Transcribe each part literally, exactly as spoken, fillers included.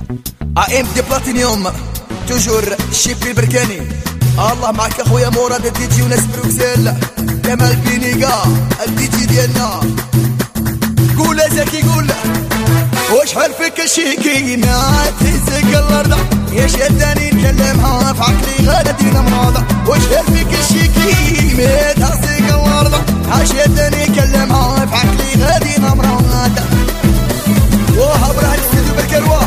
ام دي بلاتينيوم توجور الشيبي بركاني. الله معك اخويا مراد الدي جي وناس بروكسل كمال بينيقا الدي جي ديالنا. قول زكي قول وشحال فيك الشيكينا تهزك الارض يا شداني نكلمها في عقلي غادينا مراضة. وشحال فيك الشيكي تهزك الارض ها شداني نكلمها في عقلي غادينا مراضة. وها براه الاستديو بالكرواه.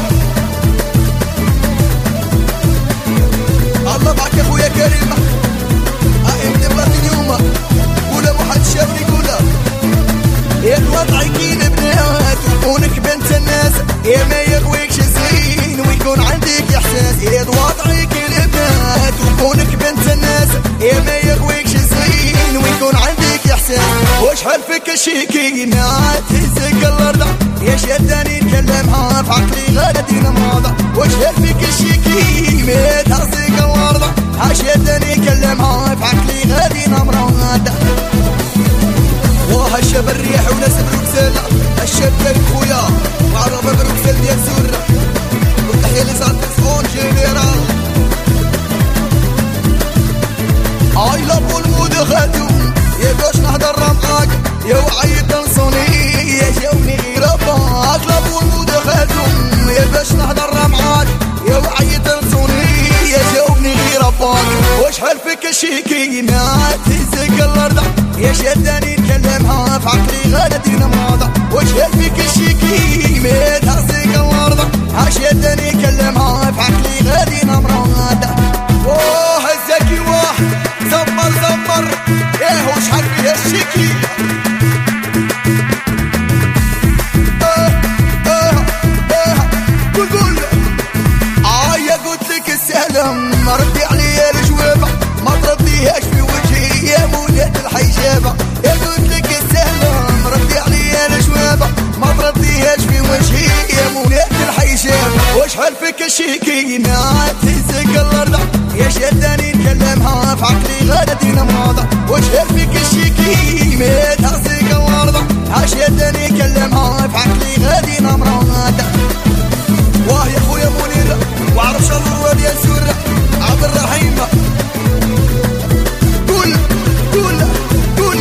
الله معك اخويا كريم ام دي بلاتينيوم. قول محدش يبغي يقولها يا الوضع كين بنات وكونك بنت الناس يا ما يغويكش زين ويكون عندك احساس. يا الوضع كين بنات وكونك بنت الناس يا ما يغويكش زين ويكون عندك احساس. وشحال فيك الشيكينا تهزك الارض يا شداني نكلمها في عقلي غادينا مراضة. وشحال فيك الشيكينا تهزك الارض ها شداني نكلمها في عقلي غادينا مراضة. وها الشاب الريح وناس بروكسل الشاب ديال خويا وعرب بروكسل ديال سورة والتحية لي صارت سخون جينيرال. اي لابو المود خاتم يا باش نهضر معاك يا وعيط نصوني يا جاوني غير باك. لابو المود خاتم يا باش نهضر معاك يا وعيط نصوني يا جاوني غير باك. وشحال فيك الشيكينا تهزك الارض يا شداني نكلمها في عقلي غادينا مراضة. وشحال فيك الشيكي ما تهزك الارض ها شداني نكلمها في عقلي غادينا مراضة. اوه هزاكي واحد زمر زمر ايه وشحال فيها الشيكي. اه اه اه قول قول عايا قلت لك السلام ردي عليا الجوابة ما ترديهاش في وجهي يا مولات الحجابة. يا قلت لك السلام ردي عليا الجوابة ما ترديهاش في وجهي يا مولات الحجابة. وشحال فيك الشيكينا تهزك الارض يا شداني نكلمها في عقلي غادينا مراضة. وشحال فيك الشيكي ما تهزك الارض ها شداني نكلمها في عقلي غادينا مراضة. واه يا خويا منير وعرف شر ديال سورة عبد الرحيم. قول قول قول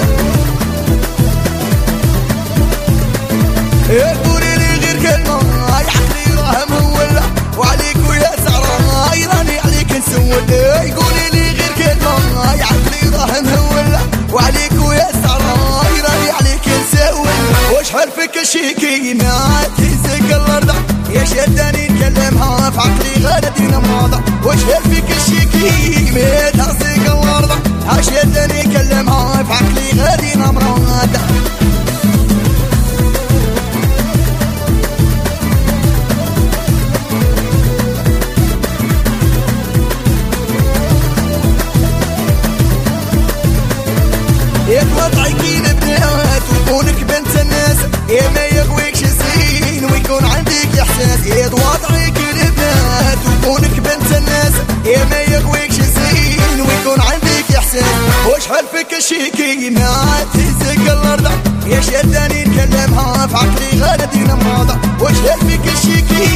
يا قولي لي غير كلمة هاي عقلي راه مولع وعليك ويا سعرة هاي راني عليك نسول. قولي لي غير كلمة هاي عقلي راه مولع وعليك ويا سعرة هاي راني عليك نسول. وشحال فيك الشيكينا تهزك الارض يا شداني نكلمها في عقلي غادينا مراضة. وشحال فيك الشيكي ما تهزك الارض ها شداني نكلمها في عقلي غادينا مراضة. يا الوضع كين بنات وكونك بنت الناس يا ما يغويكش زين ويكون عندك احساس. يا الوضع كين بنات وكونك بنت الناس يا ما يغويكش زين ويكون عندك احساس. وشحال فيك الشيكينا تهزك الارض يا شداني نكلمها في عقلي غادينا مراضة. وشحال فيك الشيكي